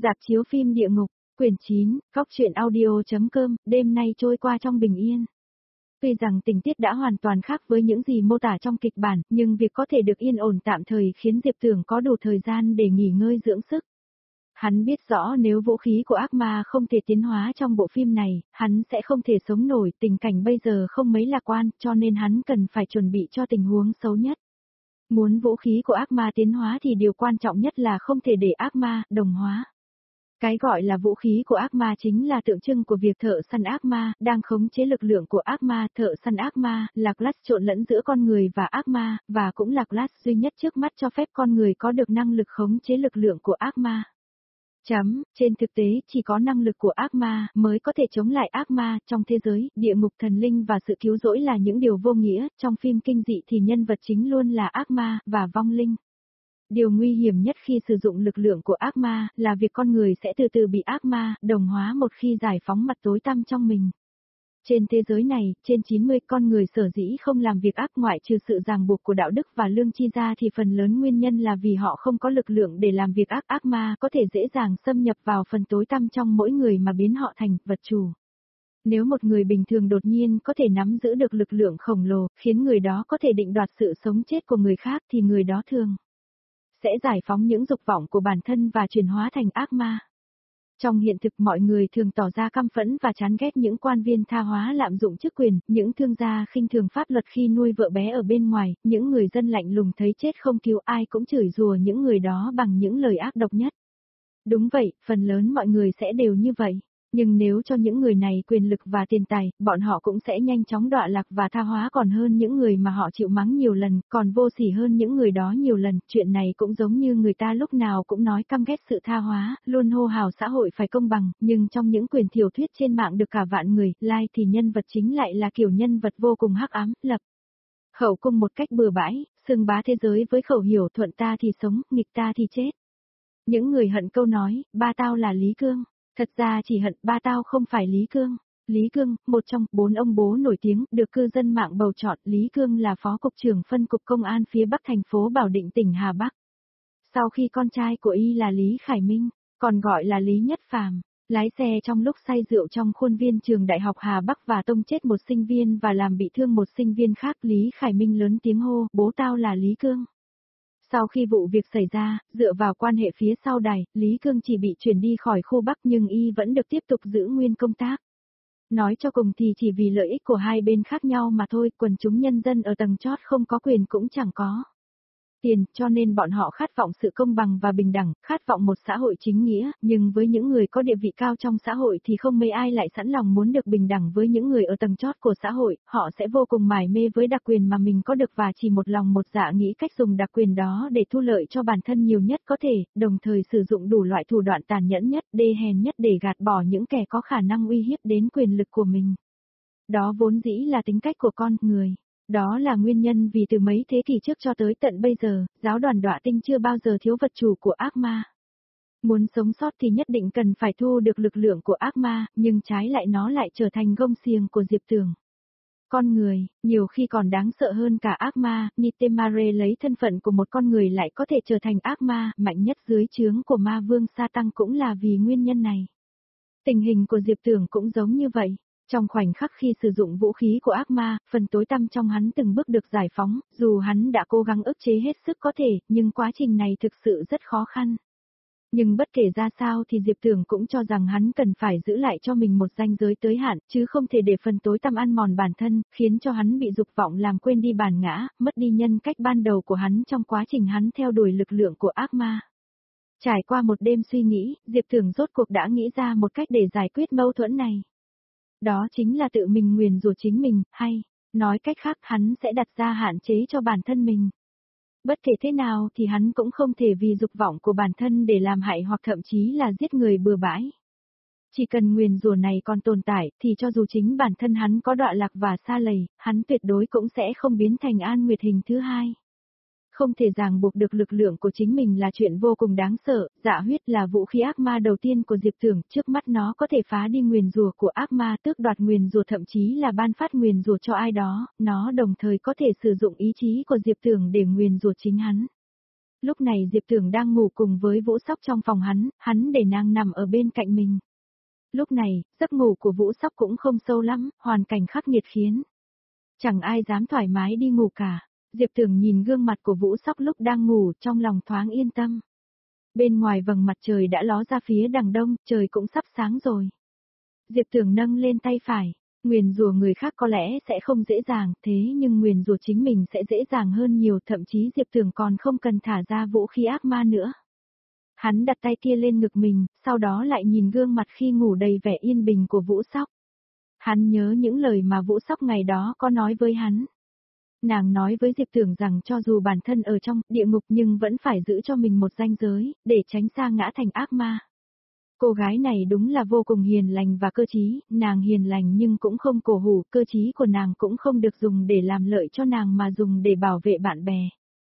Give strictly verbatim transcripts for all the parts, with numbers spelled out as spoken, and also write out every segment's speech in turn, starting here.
Rạp chiếu phim Địa ngục, quyển chín, Cóc truyện audio.com, đêm nay trôi qua trong bình yên. Tuy rằng tình tiết đã hoàn toàn khác với những gì mô tả trong kịch bản, nhưng việc có thể được yên ổn tạm thời khiến Diệp Tưởng có đủ thời gian để nghỉ ngơi dưỡng sức. Hắn biết rõ nếu vũ khí của ác ma không thể tiến hóa trong bộ phim này, hắn sẽ không thể sống nổi, tình cảnh bây giờ không mấy lạc quan, cho nên hắn cần phải chuẩn bị cho tình huống xấu nhất. Muốn vũ khí của ác ma tiến hóa thì điều quan trọng nhất là không thể để ác ma đồng hóa. Cái gọi là vũ khí của ác ma chính là tượng trưng của việc thợ săn ác ma, đang khống chế lực lượng của ác ma. Thợ săn ác ma là class trộn lẫn giữa con người và ác ma, và cũng là class duy nhất trước mắt cho phép con người có được năng lực khống chế lực lượng của ác ma. Chấm, trên thực tế, chỉ có năng lực của ác ma mới có thể chống lại ác ma. Trong thế giới, địa ngục, thần linh và sự cứu rỗi là những điều vô nghĩa. Trong phim kinh dị thì nhân vật chính luôn là ác ma và vong linh. Điều nguy hiểm nhất khi sử dụng lực lượng của ác ma là việc con người sẽ từ từ bị ác ma đồng hóa một khi giải phóng mặt tối tăm trong mình. Trên thế giới này, trên chín mươi con người sở dĩ không làm việc ác, ngoại trừ sự ràng buộc của đạo đức và lương tri ra, thì phần lớn nguyên nhân là vì họ không có lực lượng để làm việc ác. Ác ma có thể dễ dàng xâm nhập vào phần tối tăm trong mỗi người mà biến họ thành vật chủ. Nếu một người bình thường đột nhiên có thể nắm giữ được lực lượng khổng lồ, khiến người đó có thể định đoạt sự sống chết của người khác, thì người đó thường sẽ giải phóng những dục vọng của bản thân và chuyển hóa thành ác ma. Trong hiện thực, mọi người thường tỏ ra căm phẫn và chán ghét những quan viên tha hóa lạm dụng chức quyền, những thương gia khinh thường pháp luật khi nuôi vợ bé ở bên ngoài, những người dân lạnh lùng thấy chết không cứu, ai cũng chửi rủa những người đó bằng những lời ác độc nhất. Đúng vậy, phần lớn mọi người sẽ đều như vậy. Nhưng nếu cho những người này quyền lực và tiền tài, bọn họ cũng sẽ nhanh chóng đọa lạc và tha hóa còn hơn những người mà họ chịu mắng nhiều lần, còn vô sỉ hơn những người đó nhiều lần. Chuyện này cũng giống như người ta lúc nào cũng nói căm ghét sự tha hóa, luôn hô hào xã hội phải công bằng, nhưng trong những quyển tiểu thuyết trên mạng được cả vạn người like thì nhân vật chính lại là kiểu nhân vật vô cùng hắc ám, lập khẩu cung một cách bừa bãi, xưng bá thế giới với khẩu hiểu thuận ta thì sống, nghịch ta thì chết. Những người hận câu nói, ba tao là Lý Cương. Thật ra chỉ hận ba tao không phải Lý Cương. Lý Cương, một trong bốn ông bố nổi tiếng, được cư dân mạng bầu chọn. Lý Cương là phó cục trưởng phân cục công an phía Bắc thành phố Bảo Định, tỉnh Hà Bắc. Sau khi con trai của y là Lý Khải Minh, còn gọi là Lý Nhất Phàm, lái xe trong lúc say rượu trong khuôn viên trường đại học Hà Bắc và tông chết một sinh viên và làm bị thương một sinh viên khác, Lý Khải Minh lớn tiếng hô, bố tao là Lý Cương. Sau khi vụ việc xảy ra, dựa vào quan hệ phía sau đài, Lý Cương chỉ bị chuyển đi khỏi khu Bắc nhưng y vẫn được tiếp tục giữ nguyên công tác. Nói cho cùng thì chỉ vì lợi ích của hai bên khác nhau mà thôi, quần chúng nhân dân ở tầng chót không có quyền cũng chẳng có tiền, cho nên bọn họ khát vọng sự công bằng và bình đẳng, khát vọng một xã hội chính nghĩa, nhưng với những người có địa vị cao trong xã hội thì không mấy ai lại sẵn lòng muốn được bình đẳng với những người ở tầng chót của xã hội, họ sẽ vô cùng mải mê với đặc quyền mà mình có được và chỉ một lòng một dạ nghĩ cách dùng đặc quyền đó để thu lợi cho bản thân nhiều nhất có thể, đồng thời sử dụng đủ loại thủ đoạn tàn nhẫn nhất, đê hèn nhất để gạt bỏ những kẻ có khả năng uy hiếp đến quyền lực của mình. Đó vốn dĩ là tính cách của con người. Đó là nguyên nhân vì từ mấy thế kỷ trước cho tới tận bây giờ, giáo đoàn Đọa Tinh chưa bao giờ thiếu vật chủ của ác ma. Muốn sống sót thì nhất định cần phải thu được lực lượng của ác ma, nhưng trái lại nó lại trở thành gông xiềng của Diệp Tưởng. Con người, nhiều khi còn đáng sợ hơn cả ác ma, Nitemare lấy thân phận của một con người lại có thể trở thành ác ma, mạnh nhất dưới trướng của ma vương Sa Tăng cũng là vì nguyên nhân này. Tình hình của Diệp Tưởng cũng giống như vậy. Trong khoảnh khắc khi sử dụng vũ khí của ác ma, phần tối tăm trong hắn từng bước được giải phóng, dù hắn đã cố gắng ức chế hết sức có thể, nhưng quá trình này thực sự rất khó khăn. Nhưng bất kể ra sao thì Diệp Tưởng cũng cho rằng hắn cần phải giữ lại cho mình một ranh giới tới hạn, chứ không thể để phần tối tăm ăn mòn bản thân, khiến cho hắn bị dục vọng làm quên đi bản ngã, mất đi nhân cách ban đầu của hắn trong quá trình hắn theo đuổi lực lượng của ác ma. Trải qua một đêm suy nghĩ, Diệp Tưởng rốt cuộc đã nghĩ ra một cách để giải quyết mâu thuẫn này. Đó chính là tự mình nguyền rủa chính mình, hay, nói cách khác hắn sẽ đặt ra hạn chế cho bản thân mình. Bất kể thế nào thì hắn cũng không thể vì dục vọng của bản thân để làm hại hoặc thậm chí là giết người bừa bãi. Chỉ cần nguyền rủa này còn tồn tại thì cho dù chính bản thân hắn có đọa lạc và sa lầy, hắn tuyệt đối cũng sẽ không biến thành An Nguyệt hình thứ hai. Không thể ràng buộc được lực lượng của chính mình là chuyện vô cùng đáng sợ, dạ huyết là vũ khí ác ma đầu tiên của Diệp Tưởng, trước mắt nó có thể phá đi nguyền rủa của ác ma, tước đoạt nguyền rủa, thậm chí là ban phát nguyền rủa cho ai đó, nó đồng thời có thể sử dụng ý chí của Diệp Tưởng để nguyền rủa chính hắn. Lúc này Diệp Tưởng đang ngủ cùng với Vũ Sóc trong phòng hắn, hắn để nàng nằm ở bên cạnh mình. Lúc này, giấc ngủ của Vũ Sóc cũng không sâu lắm, hoàn cảnh khắc nghiệt khiến chẳng ai dám thoải mái đi ngủ cả. Diệp Tưởng nhìn gương mặt của Vũ Sóc lúc đang ngủ, trong lòng thoáng yên tâm. Bên ngoài vầng mặt trời đã ló ra phía đằng đông, trời cũng sắp sáng rồi. Diệp Tưởng nâng lên tay phải, nguyền rủa người khác có lẽ sẽ không dễ dàng, thế nhưng nguyền rủa chính mình sẽ dễ dàng hơn nhiều, thậm chí Diệp Tưởng còn không cần thả ra vũ khí ác ma nữa. Hắn đặt tay kia lên ngực mình, sau đó lại nhìn gương mặt khi ngủ đầy vẻ yên bình của Vũ Sóc. Hắn nhớ những lời mà Vũ Sóc ngày đó có nói với hắn. Nàng nói với Diệp Tưởng rằng cho dù bản thân ở trong địa ngục nhưng vẫn phải giữ cho mình một ranh giới, để tránh xa ngã thành ác ma. Cô gái này đúng là vô cùng hiền lành và cơ trí, nàng hiền lành nhưng cũng không cổ hủ, cơ trí của nàng cũng không được dùng để làm lợi cho nàng mà dùng để bảo vệ bạn bè.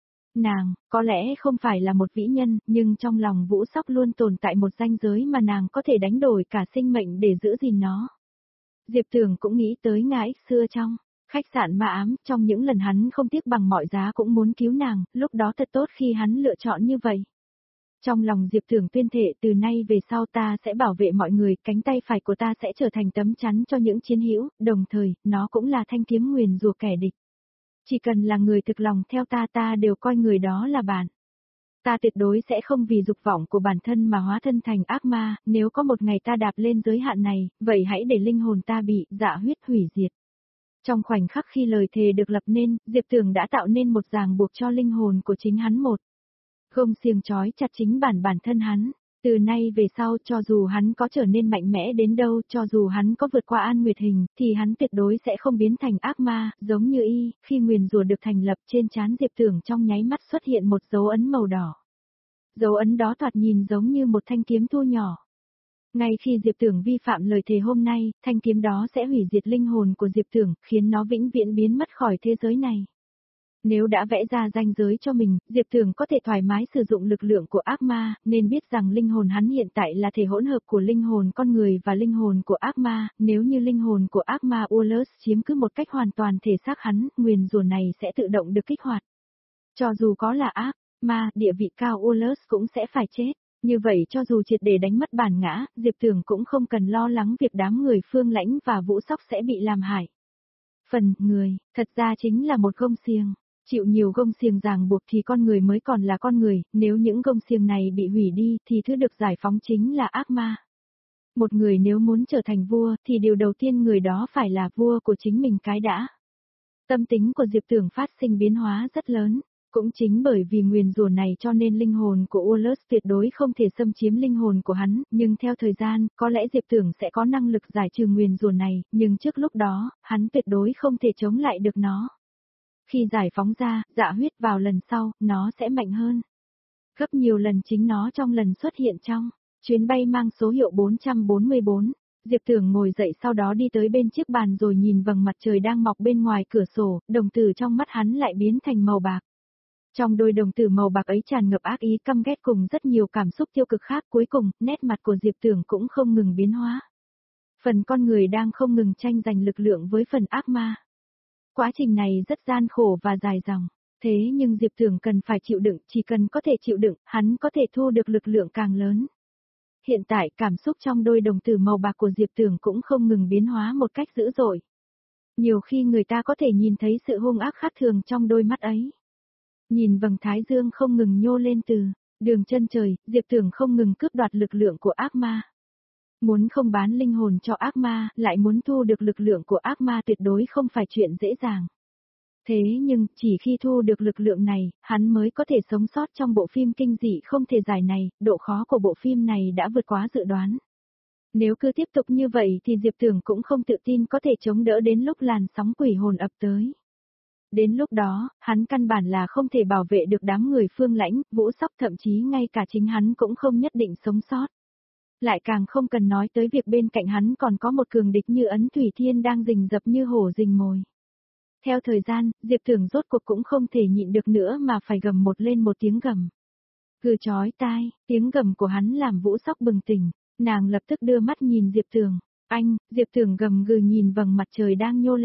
Nàng, có lẽ không phải là một vĩ nhân, nhưng trong lòng Vũ Sóc luôn tồn tại một ranh giới mà nàng có thể đánh đổi cả sinh mệnh để giữ gìn nó. Diệp Tưởng cũng nghĩ tới ngã ích xưa trong khách sạn ma ám, trong những lần hắn không tiếc bằng mọi giá cũng muốn cứu nàng, lúc đó thật tốt khi hắn lựa chọn như vậy. Trong lòng Diệp Tưởng tuyên thệ từ nay về sau ta sẽ bảo vệ mọi người, cánh tay phải của ta sẽ trở thành tấm chắn cho những chiến hữu, đồng thời, nó cũng là thanh kiếm nguyền rủa kẻ địch. Chỉ cần là người thực lòng theo ta ta đều coi người đó là bạn. Ta tuyệt đối sẽ không vì dục vọng của bản thân mà hóa thân thành ác ma, nếu có một ngày ta đạp lên giới hạn này, vậy hãy để linh hồn ta bị dạ huyết hủy diệt. Trong khoảnh khắc khi lời thề được lập nên, Diệp Tưởng đã tạo nên một ràng buộc cho linh hồn của chính hắn một. Gông xiềng trói chặt chính bản bản thân hắn. Từ nay về sau cho dù hắn có trở nên mạnh mẽ đến đâu, cho dù hắn có vượt qua An Nguyệt Hình, thì hắn tuyệt đối sẽ không biến thành ác ma, giống như y, khi nguyền rủa được thành lập trên trán Diệp Tưởng trong nháy mắt xuất hiện một dấu ấn màu đỏ. Dấu ấn đó thoạt nhìn giống như một thanh kiếm thu nhỏ. Ngay khi Diệp Tưởng vi phạm lời thề hôm nay, thanh kiếm đó sẽ hủy diệt linh hồn của Diệp Tưởng, khiến nó vĩnh viễn biến mất khỏi thế giới này. Nếu đã vẽ ra ranh giới cho mình, Diệp Tưởng có thể thoải mái sử dụng lực lượng của ác ma, nên biết rằng linh hồn hắn hiện tại là thể hỗn hợp của linh hồn con người và linh hồn của ác ma, nếu như linh hồn của ác ma Ullus chiếm cứ một cách hoàn toàn thể xác hắn, nguyền rủa này sẽ tự động được kích hoạt. Cho dù có là ác ma, địa vị cao Ullus cũng sẽ phải chết. Như vậy cho dù triệt để đánh mất bản ngã, Diệp Tưởng cũng không cần lo lắng việc đám người Phương Lãnh và Vũ Sóc sẽ bị làm hại. Phần người, thật ra chính là một gông xiềng. Chịu nhiều gông xiềng ràng buộc thì con người mới còn là con người, nếu những gông xiềng này bị hủy đi thì thứ được giải phóng chính là ác ma. Một người nếu muốn trở thành vua thì điều đầu tiên người đó phải là vua của chính mình cái đã. Tâm tính của Diệp Tưởng phát sinh biến hóa rất lớn. Cũng chính bởi vì nguyền rủa này cho nên linh hồn của Ullus tuyệt đối không thể xâm chiếm linh hồn của hắn, nhưng theo thời gian, có lẽ Diệp Tưởng sẽ có năng lực giải trừ nguyền rủa này, nhưng trước lúc đó, hắn tuyệt đối không thể chống lại được nó. Khi giải phóng ra, dạ huyết vào lần sau, nó sẽ mạnh hơn. Gấp nhiều lần chính nó trong lần xuất hiện trong chuyến bay mang số hiệu bốn trăm bốn mươi bốn. Diệp Tưởng ngồi dậy sau đó đi tới bên chiếc bàn rồi nhìn vầng mặt trời đang mọc bên ngoài cửa sổ, đồng tử trong mắt hắn lại biến thành màu bạc. Trong đôi đồng tử màu bạc ấy tràn ngập ác ý căm ghét cùng rất nhiều cảm xúc tiêu cực khác, cuối cùng, nét mặt của Diệp Tưởng cũng không ngừng biến hóa. Phần con người đang không ngừng tranh giành lực lượng với phần ác ma. Quá trình này rất gian khổ và dài dòng, thế nhưng Diệp Tưởng cần phải chịu đựng, chỉ cần có thể chịu đựng, hắn có thể thu được lực lượng càng lớn. Hiện tại cảm xúc trong đôi đồng tử màu bạc của Diệp Tưởng cũng không ngừng biến hóa một cách dữ dội. Nhiều khi người ta có thể nhìn thấy sự hung ác khác thường trong đôi mắt ấy. Nhìn vầng thái dương không ngừng nhô lên từ đường chân trời, Diệp Tưởng không ngừng cướp đoạt lực lượng của ác ma. Muốn không bán linh hồn cho ác ma, lại muốn thu được lực lượng của ác ma tuyệt đối không phải chuyện dễ dàng. Thế nhưng, chỉ khi thu được lực lượng này, hắn mới có thể sống sót trong bộ phim kinh dị không thể giải này, độ khó của bộ phim này đã vượt quá dự đoán. Nếu cứ tiếp tục như vậy thì Diệp Tưởng cũng không tự tin có thể chống đỡ đến lúc làn sóng quỷ hồn ập tới. Đến lúc đó, hắn căn bản là không thể bảo vệ được đám người Phương Lãnh, Vũ Sóc, thậm chí ngay cả chính hắn cũng không nhất định sống sót. Lại càng không cần nói tới việc bên cạnh hắn còn có một cường địch như Ấn Thủy Thiên đang rình rập như hổ rình mồi. Theo thời gian, Diệp Tưởng rốt cuộc cũng không thể nhịn được nữa mà phải gầm một lên một tiếng gầm. Gừ chói tai, tiếng gầm của hắn làm Vũ Sóc bừng tỉnh, nàng lập tức đưa mắt nhìn Diệp Tưởng. Anh, Diệp Tưởng gầm gừ nhìn vầng mặt trời đang nhô lên.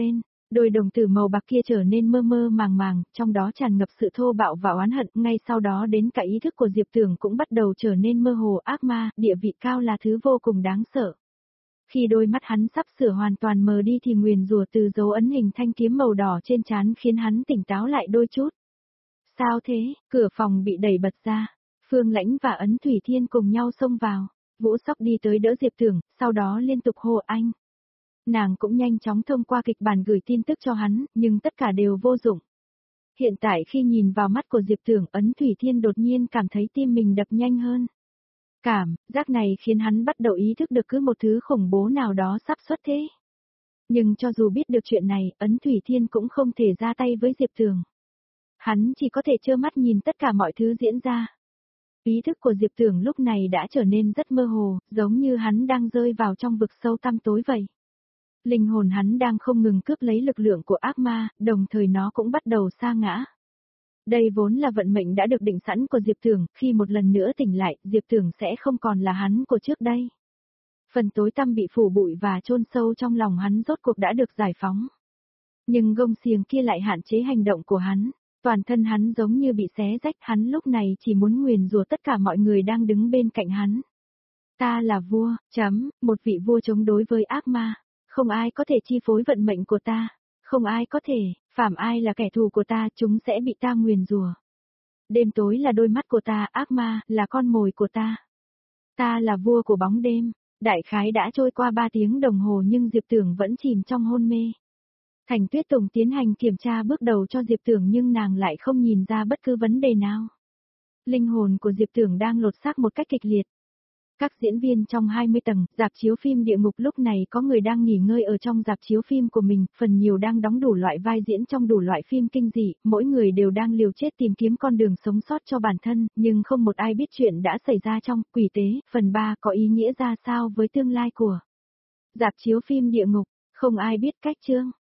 Đôi đồng tử màu bạc kia trở nên mơ mơ màng màng, trong đó tràn ngập sự thô bạo và oán hận, ngay sau đó đến cả ý thức của Diệp Tưởng cũng bắt đầu trở nên mơ hồ. Ác ma, địa vị cao là thứ vô cùng đáng sợ. Khi đôi mắt hắn sắp sửa hoàn toàn mờ đi thì nguyền rủa từ dấu ấn hình thanh kiếm màu đỏ trên trán khiến hắn tỉnh táo lại đôi chút. Sao thế? Cửa phòng bị đẩy bật ra. Phương Lãnh và Ấn Thủy Thiên cùng nhau xông vào. Vũ Sóc đi tới đỡ Diệp Tưởng, sau đó liên tục hô anh. Nàng cũng nhanh chóng thông qua kịch bản gửi tin tức cho hắn, nhưng tất cả đều vô dụng. Hiện tại khi nhìn vào mắt của Diệp Tưởng, Ấn Thủy Thiên đột nhiên cảm thấy tim mình đập nhanh hơn. Cảm giác này khiến hắn bắt đầu ý thức được cứ một thứ khủng bố nào đó sắp xuất thế. Nhưng cho dù biết được chuyện này, Ấn Thủy Thiên cũng không thể ra tay với Diệp Tưởng. Hắn chỉ có thể trơ mắt nhìn tất cả mọi thứ diễn ra. Ý thức của Diệp Tưởng lúc này đã trở nên rất mơ hồ, giống như hắn đang rơi vào trong vực sâu tăm tối vậy. Linh hồn hắn đang không ngừng cướp lấy lực lượng của ác ma, đồng thời nó cũng bắt đầu sa ngã. Đây vốn là vận mệnh đã được định sẵn của Diệp Tưởng, khi một lần nữa tỉnh lại, Diệp Tưởng sẽ không còn là hắn của trước đây. Phần tối tăm bị phủ bụi và chôn sâu trong lòng hắn rốt cuộc đã được giải phóng. Nhưng gông xiềng kia lại hạn chế hành động của hắn, toàn thân hắn giống như bị xé rách, hắn lúc này chỉ muốn nguyền rủa tất cả mọi người đang đứng bên cạnh hắn. Ta là vua, chấm, một vị vua chống đối với ác ma. Không ai có thể chi phối vận mệnh của ta, không ai có thể, phàm ai là kẻ thù của ta chúng sẽ bị ta nguyền rủa. Đêm tối là đôi mắt của ta, ác ma là con mồi của ta. Ta là vua của bóng đêm. Đại khái đã trôi qua ba tiếng đồng hồ nhưng Diệp Tưởng vẫn chìm trong hôn mê. Thành Tuyết Tùng tiến hành kiểm tra bước đầu cho Diệp Tưởng nhưng nàng lại không nhìn ra bất cứ vấn đề nào. Linh hồn của Diệp Tưởng đang lột xác một cách kịch liệt. Các diễn viên trong hai mươi tầng, rạp chiếu phim địa ngục lúc này có người đang nghỉ ngơi ở trong rạp chiếu phim của mình, phần nhiều đang đóng đủ loại vai diễn trong đủ loại phim kinh dị, mỗi người đều đang liều chết tìm kiếm con đường sống sót cho bản thân, nhưng không một ai biết chuyện đã xảy ra trong Quỷ Tế, phần ba có ý nghĩa ra sao với tương lai của rạp chiếu phim địa ngục, không ai biết cách chương.